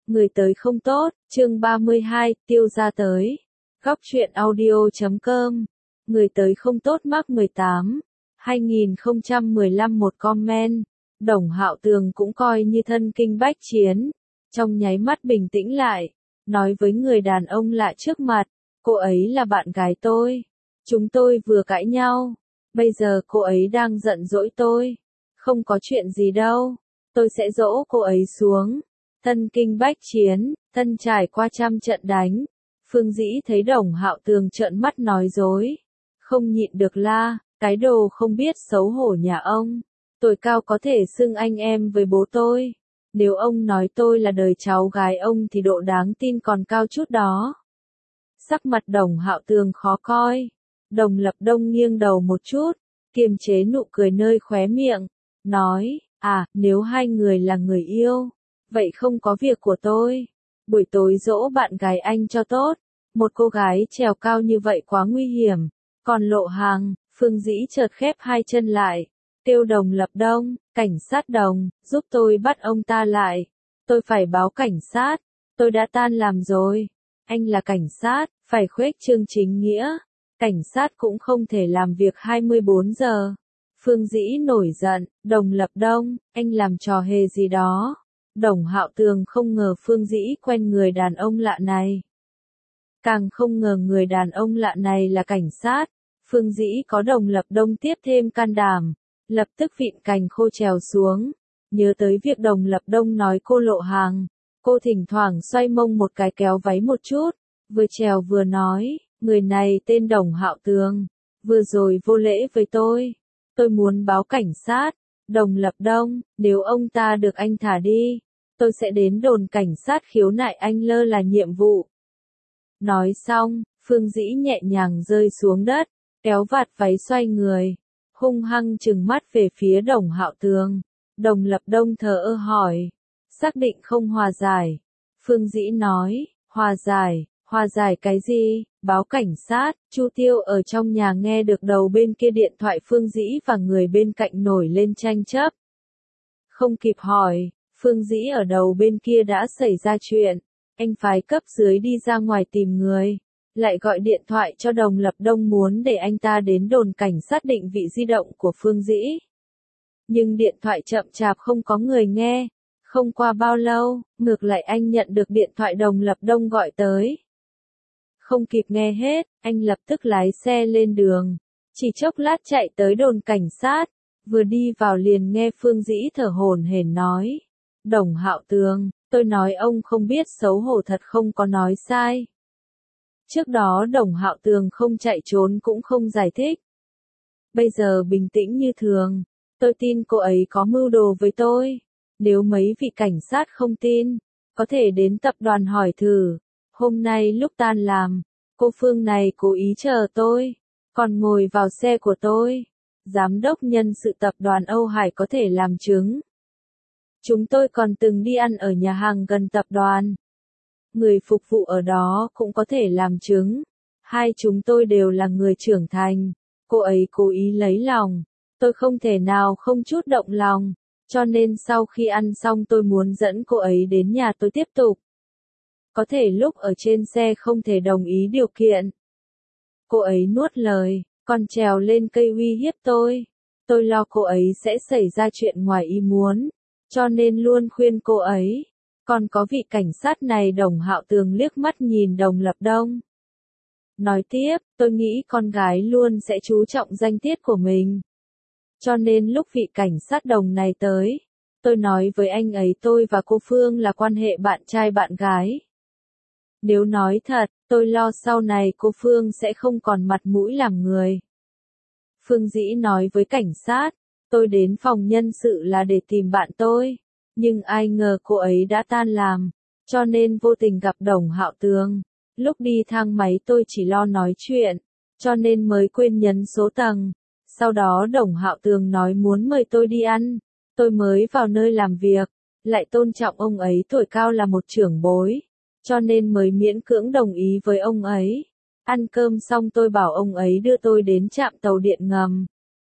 Người tới không tốt, chương 32, tiêu ra tới. Góc truyện audio.com. Người tới không tốt mác 18. 2015 một comment. Đồng Hạo Tường cũng coi như thân kinh bách chiến. Trong nháy mắt bình tĩnh lại. Nói với người đàn ông lạ trước mặt. Cô ấy là bạn gái tôi. Chúng tôi vừa cãi nhau. Bây giờ cô ấy đang giận dỗi tôi. Không có chuyện gì đâu. Tôi sẽ dỗ cô ấy xuống. Thân kinh bách chiến, thân trải qua trăm trận đánh. Phương Dĩ thấy Đồng Hạo Tường trợn mắt nói dối. Không nhịn được la, cái đồ không biết xấu hổ nhà ông. Tuổi cao có thể xưng anh em với bố tôi. Nếu ông nói tôi là đời cháu gái ông thì độ đáng tin còn cao chút đó. Sắc mặt Đồng Hạo Tường khó coi. Đồng Lập Đông nghiêng đầu một chút, kiềm chế nụ cười nơi khóe miệng. Nói, nếu hai người là người yêu. Vậy không có việc của tôi. Buổi tối dỗ bạn gái anh cho tốt. Một cô gái trèo cao như vậy quá nguy hiểm. Còn Lộ Hàng, Phương Dĩ chợt khép hai chân lại. Kêu Đồng Lập Đông, cảnh sát Đồng, giúp tôi bắt ông ta lại. Tôi phải báo cảnh sát. Tôi đã tan làm rồi. Anh là cảnh sát, phải khuếch trương chính nghĩa. Cảnh sát cũng không thể làm việc 24 giờ. Phương Dĩ nổi giận, Đồng Lập Đông, anh làm trò hề gì đó. Đồng Hạo Tường không ngờ Phương Dĩ quen người đàn ông lạ này. Càng không ngờ người đàn ông lạ này là cảnh sát. Phương Dĩ có Đồng Lập Đông tiếp thêm can đảm. Lập tức vịn cành khô trèo xuống. Nhớ tới việc Đồng Lập Đông nói cô Lộ Hàng. Cô thỉnh thoảng xoay mông một cái kéo váy một chút. Vừa trèo vừa nói, người này tên Đồng Hạo Tường. Vừa rồi vô lễ với tôi. Tôi muốn báo cảnh sát. Đồng Lập Đông, nếu ông ta được anh thả đi, tôi sẽ đến đồn cảnh sát khiếu nại anh lơ là nhiệm vụ. Nói xong, Phương Dĩ nhẹ nhàng rơi xuống đất, kéo vạt váy xoay người, hung hăng trừng mắt về phía Đồng Hạo Tường. Đồng Lập Đông thờ ơ hỏi, xác định không hòa giải. Phương Dĩ nói, hòa giải cái gì, báo cảnh sát. Chu Tiêu ở trong nhà nghe được đầu bên kia điện thoại Phương Dĩ và người bên cạnh nổi lên tranh chấp. Không kịp hỏi, Phương Dĩ ở đầu bên kia đã xảy ra chuyện, anh phái cấp dưới đi ra ngoài tìm người, lại gọi điện thoại cho Đồng Lập Đông muốn để anh ta đến đồn cảnh sát định vị di động của Phương Dĩ. Nhưng điện thoại chậm chạp không có người nghe, không qua bao lâu, ngược lại anh nhận được điện thoại Đồng Lập Đông gọi tới. Không kịp nghe hết, anh lập tức lái xe lên đường, chỉ chốc lát chạy tới đồn cảnh sát, vừa đi vào liền nghe Phương Dĩ thở hổn hển nói. Đồng Hạo Tường, tôi nói ông không biết xấu hổ thật không có nói sai. Trước đó Đồng Hạo Tường không chạy trốn cũng không giải thích. Bây giờ bình tĩnh như thường, tôi tin cô ấy có mưu đồ với tôi. Nếu mấy vị cảnh sát không tin, có thể đến tập đoàn hỏi thử. Hôm nay lúc tan làm, cô Phương này cố ý chờ tôi, còn ngồi vào xe của tôi. Giám đốc nhân sự tập đoàn Âu Hải có thể làm chứng. Chúng tôi còn từng đi ăn ở nhà hàng gần tập đoàn. Người phục vụ ở đó cũng có thể làm chứng. Hai chúng tôi đều là người trưởng thành. Cô ấy cố ý lấy lòng. Tôi không thể nào không chút động lòng. Cho nên sau khi ăn xong tôi muốn dẫn cô ấy đến nhà tôi tiếp tục. Có thể lúc ở trên xe không thể đồng ý điều kiện. Cô ấy nuốt lời, còn trèo lên cây uy hiếp tôi. Tôi lo cô ấy sẽ xảy ra chuyện ngoài ý muốn, cho nên luôn khuyên cô ấy. Còn có vị cảnh sát này. Đồng Hạo Tường liếc mắt nhìn Đồng Lập Đông. Nói tiếp, tôi nghĩ con gái luôn sẽ chú trọng danh tiết của mình. Cho nên lúc vị cảnh sát Đồng này tới, tôi nói với anh ấy tôi và cô Phương là quan hệ bạn trai bạn gái. Nếu nói thật, tôi lo sau này cô Phương sẽ không còn mặt mũi làm người. Phương Dĩ nói với cảnh sát, tôi đến phòng nhân sự là để tìm bạn tôi, nhưng ai ngờ cô ấy đã tan làm, cho nên vô tình gặp Đồng Hạo Tường. Lúc đi thang máy tôi chỉ lo nói chuyện, cho nên mới quên nhấn số tầng. Sau đó Đồng Hạo Tường nói muốn mời tôi đi ăn, tôi mới vào nơi làm việc, lại tôn trọng ông ấy tuổi cao là một trưởng bối, cho nên mới miễn cưỡng đồng ý với ông ấy. Ăn cơm xong tôi bảo ông ấy đưa tôi đến trạm tàu điện ngầm.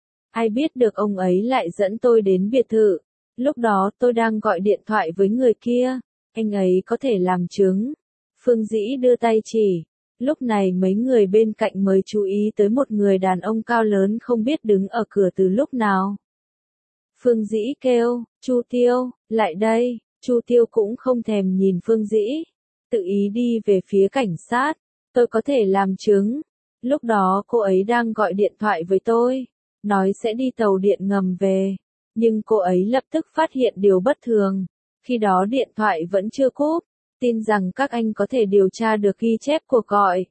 Ai biết được ông ấy lại dẫn tôi đến biệt thự. Lúc đó tôi đang gọi điện thoại với người kia. Anh ấy có thể làm chứng. Phương Dĩ đưa tay chỉ. Lúc này mấy người bên cạnh mới chú ý tới một người đàn ông cao lớn không biết đứng ở cửa từ lúc nào. Phương Dĩ kêu, Chu Tiêu, lại đây. Chu Tiêu cũng không thèm nhìn Phương Dĩ, tự ý đi về phía cảnh sát. Tôi có thể làm chứng. Lúc đó cô ấy đang gọi điện thoại với tôi, nói sẽ đi tàu điện ngầm về. Nhưng cô ấy lập tức phát hiện điều bất thường. Khi đó điện thoại vẫn chưa cúp. Tin rằng các anh có thể điều tra được ghi chép cuộc gọi.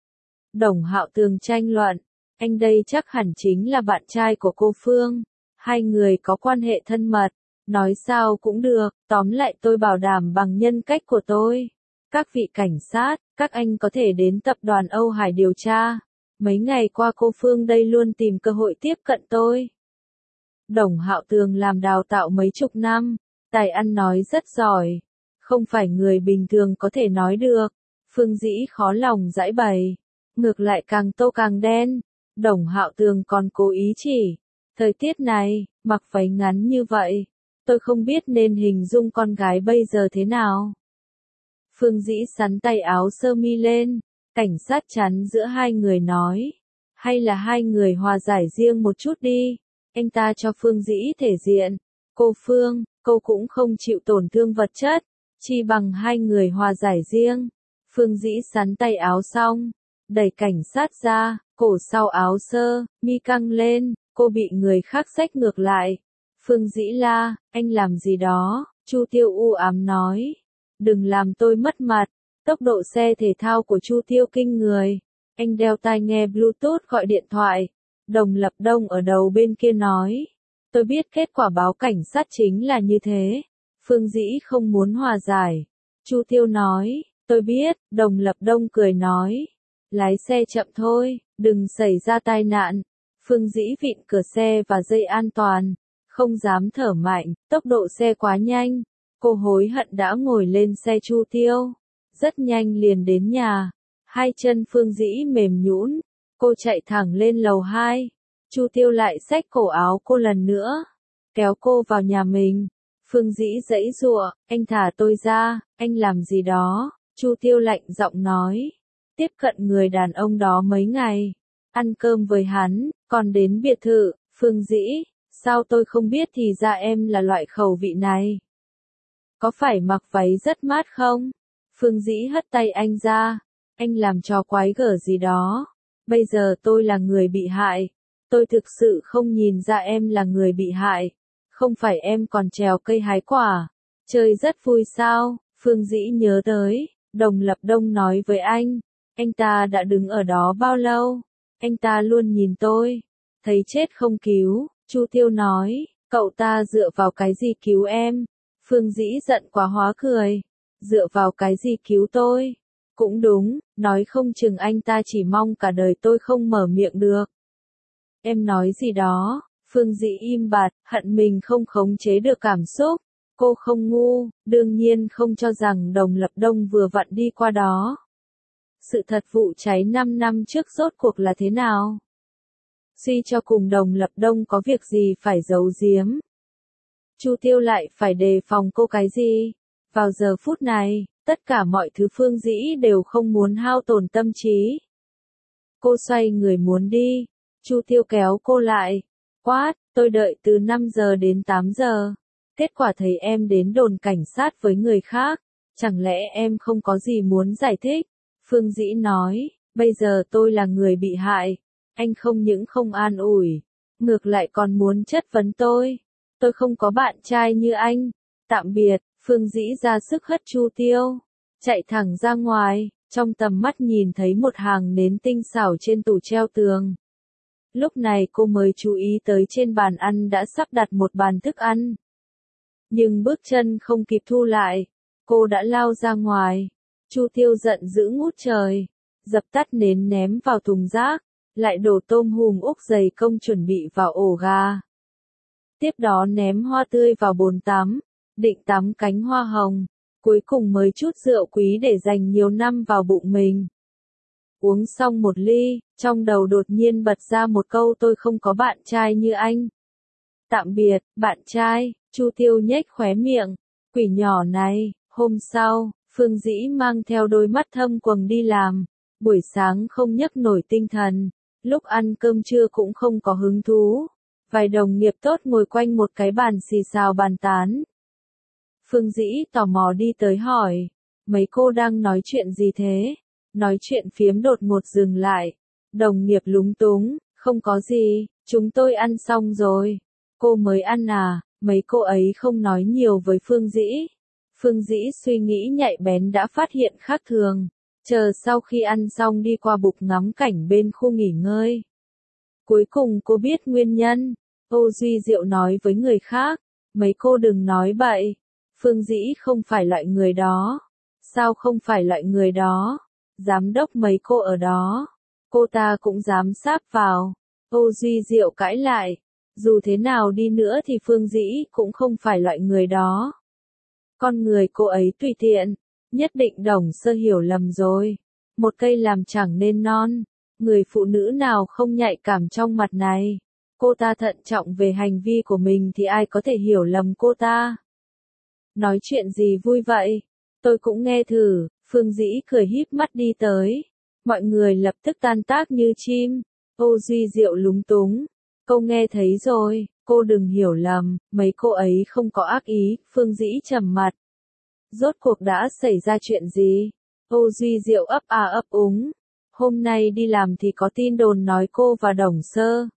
Đồng Hạo Tường tranh luận. Anh đây chắc hẳn chính là bạn trai của cô Phương. Hai người có quan hệ thân mật. Nói sao cũng được, tóm lại tôi bảo đảm bằng nhân cách của tôi. Các vị cảnh sát, các anh có thể đến tập đoàn Âu Hải điều tra. Mấy ngày qua cô Phương đây luôn tìm cơ hội tiếp cận tôi. Đồng Hạo Tường làm đào tạo mấy chục năm, tài ăn nói rất giỏi. Không phải người bình thường có thể nói được. Phương Dĩ khó lòng giải bày. Ngược lại càng tô càng đen. Đồng Hạo Tường còn cố ý chỉ. Thời tiết này, mặc váy ngắn như vậy. Tôi không biết nên hình dung con gái bây giờ thế nào. Phương Dĩ sắn tay áo sơ mi lên. Cảnh sát chắn giữa hai người nói. Hay là hai người hòa giải riêng một chút đi. Anh ta cho Phương Dĩ thể diện. Cô Phương, cô cũng không chịu tổn thương vật chất. Chi bằng hai người hòa giải riêng. Phương Dĩ sắn tay áo xong. Đẩy cảnh sát ra. Cổ sau áo sơ, mi căng lên. Cô bị người khác xách ngược lại. Phương Dĩ la, anh làm gì đó? Chu Tiêu u ám nói. Đừng làm tôi mất mặt. Tốc độ xe thể thao của Chu Tiêu kinh người. Anh đeo tai nghe Bluetooth gọi điện thoại. Đồng Lập Đông ở đầu bên kia nói. Tôi biết kết quả báo cảnh sát chính là như thế. Phương Dĩ không muốn hòa giải. Chu Tiêu nói. Tôi biết, Đồng Lập Đông cười nói. Lái xe chậm thôi, đừng xảy ra tai nạn. Phương Dĩ vịn cửa xe và dây an toàn. Không dám thở mạnh, tốc độ xe quá nhanh. Cô hối hận đã ngồi lên xe Chu Tiêu. Rất nhanh liền đến nhà. Hai chân Phương Dĩ mềm nhũn. Cô chạy thẳng lên lầu 2. Chu Tiêu lại xách cổ áo cô lần nữa. Kéo cô vào nhà mình. Phương Dĩ giãy giụa, anh thả tôi ra, anh làm gì đó. Chu Tiêu lạnh giọng nói. Tiếp cận người đàn ông đó mấy ngày. Ăn cơm với hắn, còn đến biệt thự. Phương Dĩ, sao tôi không biết thì ra em là loại khẩu vị này. Có phải mặc váy rất mát không? Phương Dĩ hất tay anh ra. Anh làm trò quái gở gì đó. Bây giờ tôi là người bị hại. Tôi thực sự không nhìn ra em là người bị hại. Không phải em còn trèo cây hái quả. Chơi rất vui sao? Phương Dĩ nhớ tới. Đồng Lập Đông nói với anh ta đã đứng ở đó bao lâu? Anh ta luôn nhìn tôi. Thấy chết không cứu. Chu Tiêu nói. Cậu ta dựa vào cái gì cứu em? Phương Dĩ giận quá hóa cười. Dựa vào cái gì cứu tôi? Cũng đúng, nói không chừng anh ta chỉ mong cả đời tôi không mở miệng được. Em nói gì đó? Phương Dĩ im bặt, hận mình không khống chế được cảm xúc. Cô không ngu, đương nhiên không cho rằng Đồng Lập Đông vừa vặn đi qua đó. Sự thật vụ cháy 5 năm trước rốt cuộc là thế nào? Suy cho cùng Đồng Lập Đông có việc gì phải giấu giếm? Chu Tiêu lại phải đề phòng cô cái gì? Vào giờ phút này, tất cả mọi thứ Phương Dĩ đều không muốn hao tổn tâm trí. Cô xoay người muốn đi. Chu Tiêu kéo cô lại. Quát, tôi đợi từ 5 giờ đến 8 giờ. Kết quả thấy em đến đồn cảnh sát với người khác. Chẳng lẽ em không có gì muốn giải thích? Phương Dĩ nói, bây giờ tôi là người bị hại. Anh không những không an ủi, ngược lại còn muốn chất vấn tôi. Tôi không có bạn trai như anh. Tạm biệt. Phương Dĩ ra sức hất Chu Tiêu. Chạy thẳng ra ngoài, trong tầm mắt nhìn thấy một hàng nến tinh xảo trên tủ treo tường. Lúc này cô mới chú ý tới trên bàn ăn đã sắp đặt một bàn thức ăn. Nhưng bước chân không kịp thu lại, cô đã lao ra ngoài. Chu Tiêu giận dữ ngút trời, dập tắt nến ném vào thùng rác, lại đổ tôm hùm úp dày công chuẩn bị vào ổ gà. Tiếp đó ném hoa tươi vào bồn tắm, định tắm cánh hoa hồng, cuối cùng mới chút rượu quý để dành nhiều năm vào bụng mình. Uống xong một ly, trong đầu đột nhiên bật ra một câu tôi không có bạn trai như anh. Tạm biệt, bạn trai. Chu Tiêu nhếch khóe miệng. Quỷ nhỏ này, Hôm sau, Phương Dĩ mang theo đôi mắt thâm quầng đi làm, buổi sáng không nhấc nổi tinh thần, lúc ăn cơm trưa cũng không có hứng thú. Vài đồng nghiệp tốt ngồi quanh một cái bàn xì xào bàn tán. Phương Dĩ tò mò đi tới hỏi, mấy cô đang nói chuyện gì thế? Nói chuyện phiếm đột ngột dừng lại. Đồng nghiệp lúng túng, không có gì, chúng tôi ăn xong rồi. Cô mới ăn à? Mấy cô ấy không nói nhiều với Phương Dĩ. Phương Dĩ suy nghĩ nhạy bén đã phát hiện khác thường. Chờ sau khi ăn xong đi qua bục ngắm cảnh bên khu nghỉ ngơi. Cuối cùng cô biết nguyên nhân. Ô Duy Diệu nói với người khác, mấy cô đừng nói bậy. Phương Dĩ không phải loại người đó. Sao không phải loại người đó? Giám đốc mấy cô ở đó. Cô ta cũng dám sáp vào. Ô Duy Diệu cãi lại. Dù thế nào đi nữa thì Phương Dĩ cũng không phải loại người đó. Con người cô ấy tùy tiện. Nhất định Đồng Sơ hiểu lầm rồi. Một cây làm chẳng nên non. Người phụ nữ nào không nhạy cảm trong mặt này. Cô ta thận trọng về hành vi của mình thì ai có thể hiểu lầm cô ta. Nói chuyện gì vui vậy? Tôi cũng nghe thử. Phương Dĩ cười híp mắt đi tới. Mọi người lập tức tan tác như chim. Ô Duy Diệu lúng túng. Cô nghe thấy rồi, cô đừng hiểu lầm, mấy cô ấy không có ác ý. Phương Dĩ trầm mặt. Rốt cuộc đã xảy ra chuyện gì? Ô Duy Diệu ấp à ấp úng. Hôm nay đi làm thì có tin đồn nói cô và Đồng Sơ.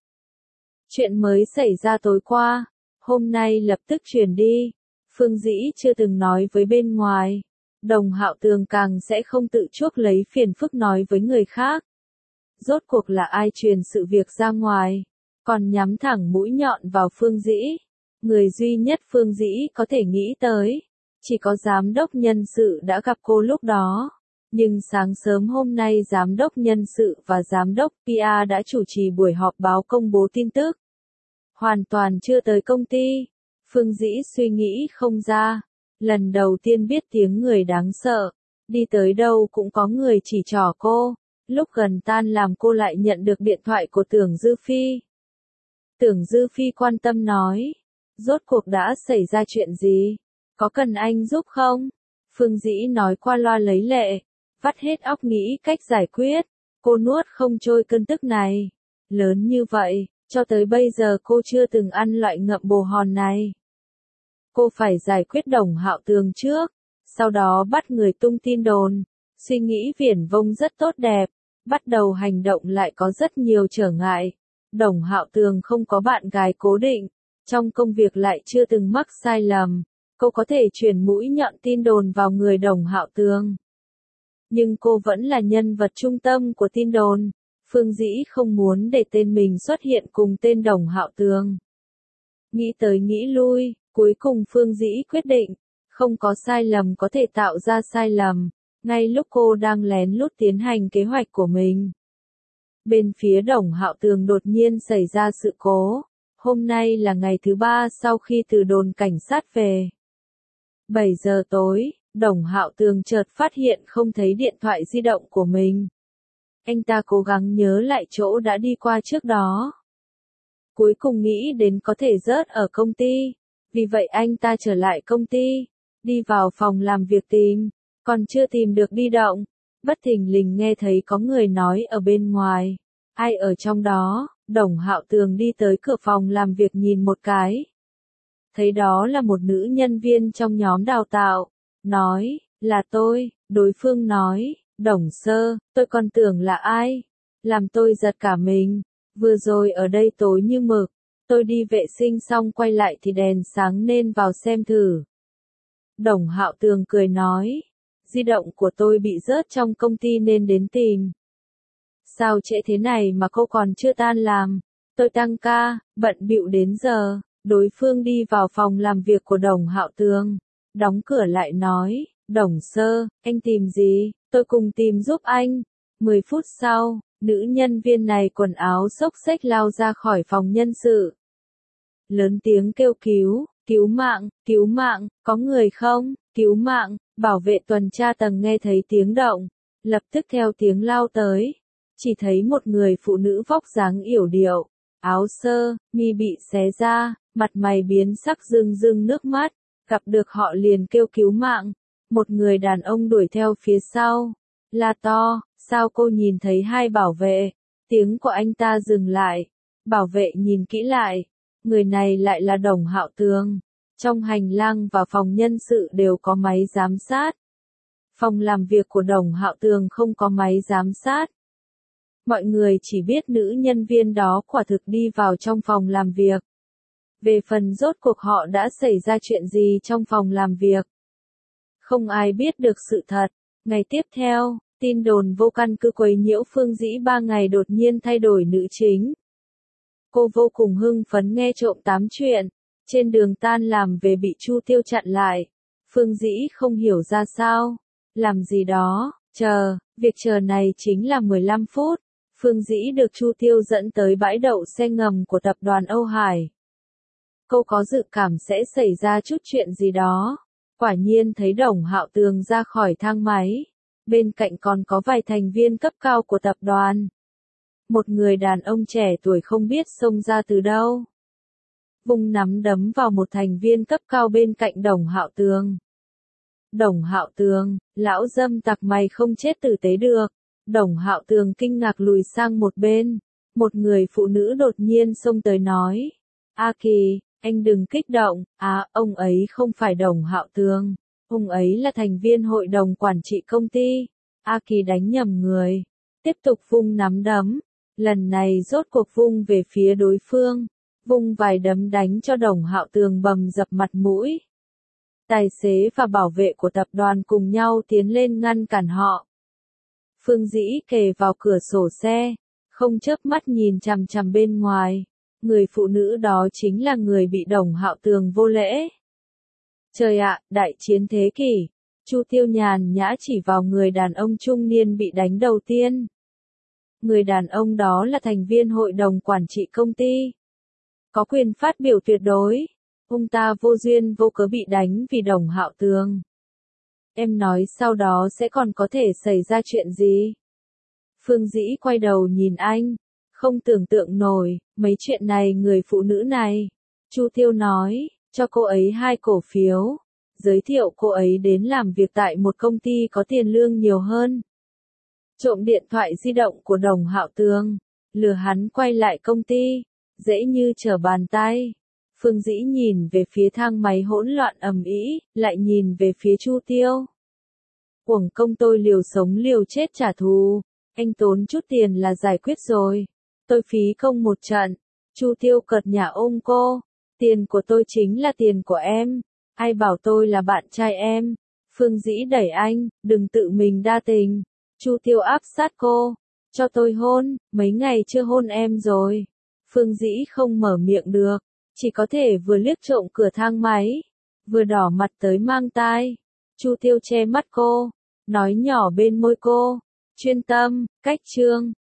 Chuyện mới xảy ra tối qua, hôm nay lập tức truyền đi. Phương Dĩ chưa từng nói với bên ngoài. Đồng Hạo Tường càng sẽ không tự chuốc lấy phiền phức nói với người khác. Rốt cuộc là ai truyền sự việc ra ngoài, còn nhắm thẳng mũi nhọn vào Phương Dĩ. Người duy nhất Phương Dĩ có thể nghĩ tới, chỉ có giám đốc nhân sự đã gặp cô lúc đó. Nhưng sáng sớm hôm nay giám đốc nhân sự và giám đốc PR đã chủ trì buổi họp báo công bố tin tức. Hoàn toàn chưa tới công ty. Phương Dĩ suy nghĩ không ra. Lần đầu tiên biết tiếng người đáng sợ. Đi tới đâu cũng có người chỉ trỏ cô. Lúc gần tan làm cô lại nhận được điện thoại của Tưởng Dư Phi. Tưởng Dư Phi quan tâm nói. Rốt cuộc đã xảy ra chuyện gì? Có cần anh giúp không? Phương Dĩ nói qua loa lấy lệ. Vắt hết óc nghĩ cách giải quyết. Cô nuốt không trôi cơn tức này. Lớn như vậy, cho tới bây giờ cô chưa từng ăn loại ngậm bồ hòn này. Cô phải giải quyết Đồng Hạo Tường trước. Sau đó bắt người tung tin đồn. Suy nghĩ viển vông rất tốt đẹp. Bắt đầu hành động lại có rất nhiều trở ngại. Đồng Hạo Tường không có bạn gái cố định. Trong công việc lại chưa từng mắc sai lầm. Cô có thể chuyển mũi nhọn tin đồn vào người Đồng Hạo Tường. Nhưng cô vẫn là nhân vật trung tâm của tin đồn. Phương Dĩ không muốn để tên mình xuất hiện cùng tên Đồng Hạo Tường. Nghĩ tới nghĩ lui, cuối cùng Phương Dĩ quyết định, không có sai lầm có thể tạo ra sai lầm. Ngay lúc cô đang lén lút tiến hành kế hoạch của mình, bên phía Đồng Hạo Tường đột nhiên xảy ra sự cố. Hôm nay là ngày thứ 3 sau khi từ đồn cảnh sát về. 7 giờ tối, Đồng Hạo Tường chợt phát hiện không thấy điện thoại di động của mình. Anh ta cố gắng nhớ lại chỗ đã đi qua trước đó. Cuối cùng nghĩ đến có thể rớt ở công ty. Vì vậy anh ta trở lại công ty, đi vào phòng làm việc tìm, còn chưa tìm được di động. Bất thình lình nghe thấy có người nói ở bên ngoài. Ai ở trong đó? Đồng Hạo Tường đi tới cửa phòng làm việc nhìn một cái. Thấy đó là một nữ nhân viên trong nhóm đào tạo. Nói, là tôi. Đối phương nói, Đồng Sơ, tôi còn tưởng là ai. Làm tôi giật cả mình. Vừa rồi ở đây tối như mực. Tôi đi vệ sinh xong quay lại thì đèn sáng nên vào xem thử. Đồng Hạo Tường cười nói, di động của tôi bị rớt trong công ty nên đến tìm. Sao trễ thế này mà cô còn chưa tan làm? Tôi tăng ca, bận bịu đến giờ. Đối phương đi vào phòng làm việc của Đồng Hạo Tường, đóng cửa lại nói, Đồng Sơ, anh tìm gì? Tôi cùng tìm giúp anh. 10 phút sau, nữ nhân viên này quần áo xốc xếch lao ra khỏi phòng nhân sự. Lớn tiếng kêu cứu mạng, có người không? Cứu mạng. Bảo vệ tuần tra tầng nghe thấy tiếng động, lập tức theo tiếng lao tới. Chỉ thấy một người phụ nữ vóc dáng yểu điệu, áo sơ, mi bị xé ra, mặt mày biến sắc rưng rưng nước mắt. Gặp được họ liền kêu cứu mạng. Một người đàn ông đuổi theo phía sau, la to, sao cô nhìn thấy hai bảo vệ? Tiếng của anh ta dừng lại, bảo vệ nhìn kỹ lại, người này lại là Đồng Hạo Tường. Trong hành lang và phòng nhân sự đều có máy giám sát. Phòng làm việc của Đồng Hạo Tường không có máy giám sát. Mọi người chỉ biết nữ nhân viên đó quả thực đi vào trong phòng làm việc. Về phần rốt cuộc họ đã xảy ra chuyện gì trong phòng làm việc, không ai biết được sự thật. Ngày tiếp theo, tin đồn vô căn cứ quấy nhiễu Phương Dĩ 3 ngày đột nhiên thay đổi nữ chính. Cô vô cùng hưng phấn nghe trộm tám chuyện. Trên đường tan làm về bị Chu Tiêu chặn lại. Phương Dĩ không hiểu ra sao. Làm gì đó, việc chờ này chính là 15 phút. Phương Dĩ được Chu Tiêu dẫn tới bãi đậu xe ngầm của tập đoàn Âu Hải. Cô có dự cảm sẽ xảy ra chút chuyện gì đó. Quả nhiên thấy Đồng Hạo Tường ra khỏi thang máy. Bên cạnh còn có vài thành viên cấp cao của tập đoàn. Một người đàn ông trẻ tuổi không biết xông ra từ đâu. Vung nắm đấm vào một thành viên cấp cao bên cạnh Đồng Hạo Tường. Đồng Hạo Tường, lão dâm tặc mày không chết tử tế được. Đồng Hạo Tường kinh ngạc lùi sang một bên. Một người phụ nữ đột nhiên xông tới nói. A Kỳ, anh đừng kích động, ông ấy không phải Đồng Hạo Tường. Ông ấy là thành viên hội đồng quản trị công ty. A Kỳ đánh nhầm người. Tiếp tục vung nắm đấm. Lần này rốt cuộc vung về phía đối phương. Vung vài đấm đánh cho Đồng Hạo Tường bầm dập mặt mũi. Tài xế và bảo vệ của tập đoàn cùng nhau tiến lên ngăn cản họ. Phương Dĩ kề vào cửa sổ xe, không chớp mắt nhìn chằm chằm bên ngoài. Người phụ nữ đó chính là người bị Đồng Hạo Tường vô lễ. Trời ạ, đại chiến thế kỷ. Chu Tiêu nhàn nhã chỉ vào người đàn ông trung niên bị đánh đầu tiên. Người đàn ông đó là thành viên hội đồng quản trị công ty. Có quyền phát biểu tuyệt đối. Ông ta vô duyên vô cớ bị đánh vì Đồng Hạo Tường. Em nói sau đó sẽ còn có thể xảy ra chuyện gì? Phương Dĩ quay đầu nhìn anh. Không tưởng tượng nổi, mấy chuyện này người phụ nữ này. Chu Tiêu nói, cho cô ấy 2 cổ phiếu. Giới thiệu cô ấy đến làm việc tại một công ty có tiền lương nhiều hơn. Trộm điện thoại di động của Đồng Hạo Tường. Lừa hắn quay lại công ty. Dễ như trở bàn tay. Phương Dĩ nhìn về phía thang máy hỗn loạn ầm ĩ, lại nhìn về phía Chu Tiêu. Uổng công tôi liều sống liều chết trả thù. Anh tốn chút tiền là giải quyết rồi. Tôi phí công một trận. Chu Tiêu cợt nhả ôm cô. Tiền của tôi chính là tiền của em. Ai bảo tôi là bạn trai em. Phương Dĩ đẩy anh, đừng tự mình đa tình. Chu Tiêu áp sát cô. Cho tôi hôn, mấy ngày chưa hôn em rồi. Phương Dĩ không mở miệng được. Chỉ có thể vừa liếc trộm cửa thang máy. Vừa đỏ mặt tới mang tai. Chu Tiêu che mắt cô. Nói nhỏ bên môi cô. Chuyên tâm, cách chương.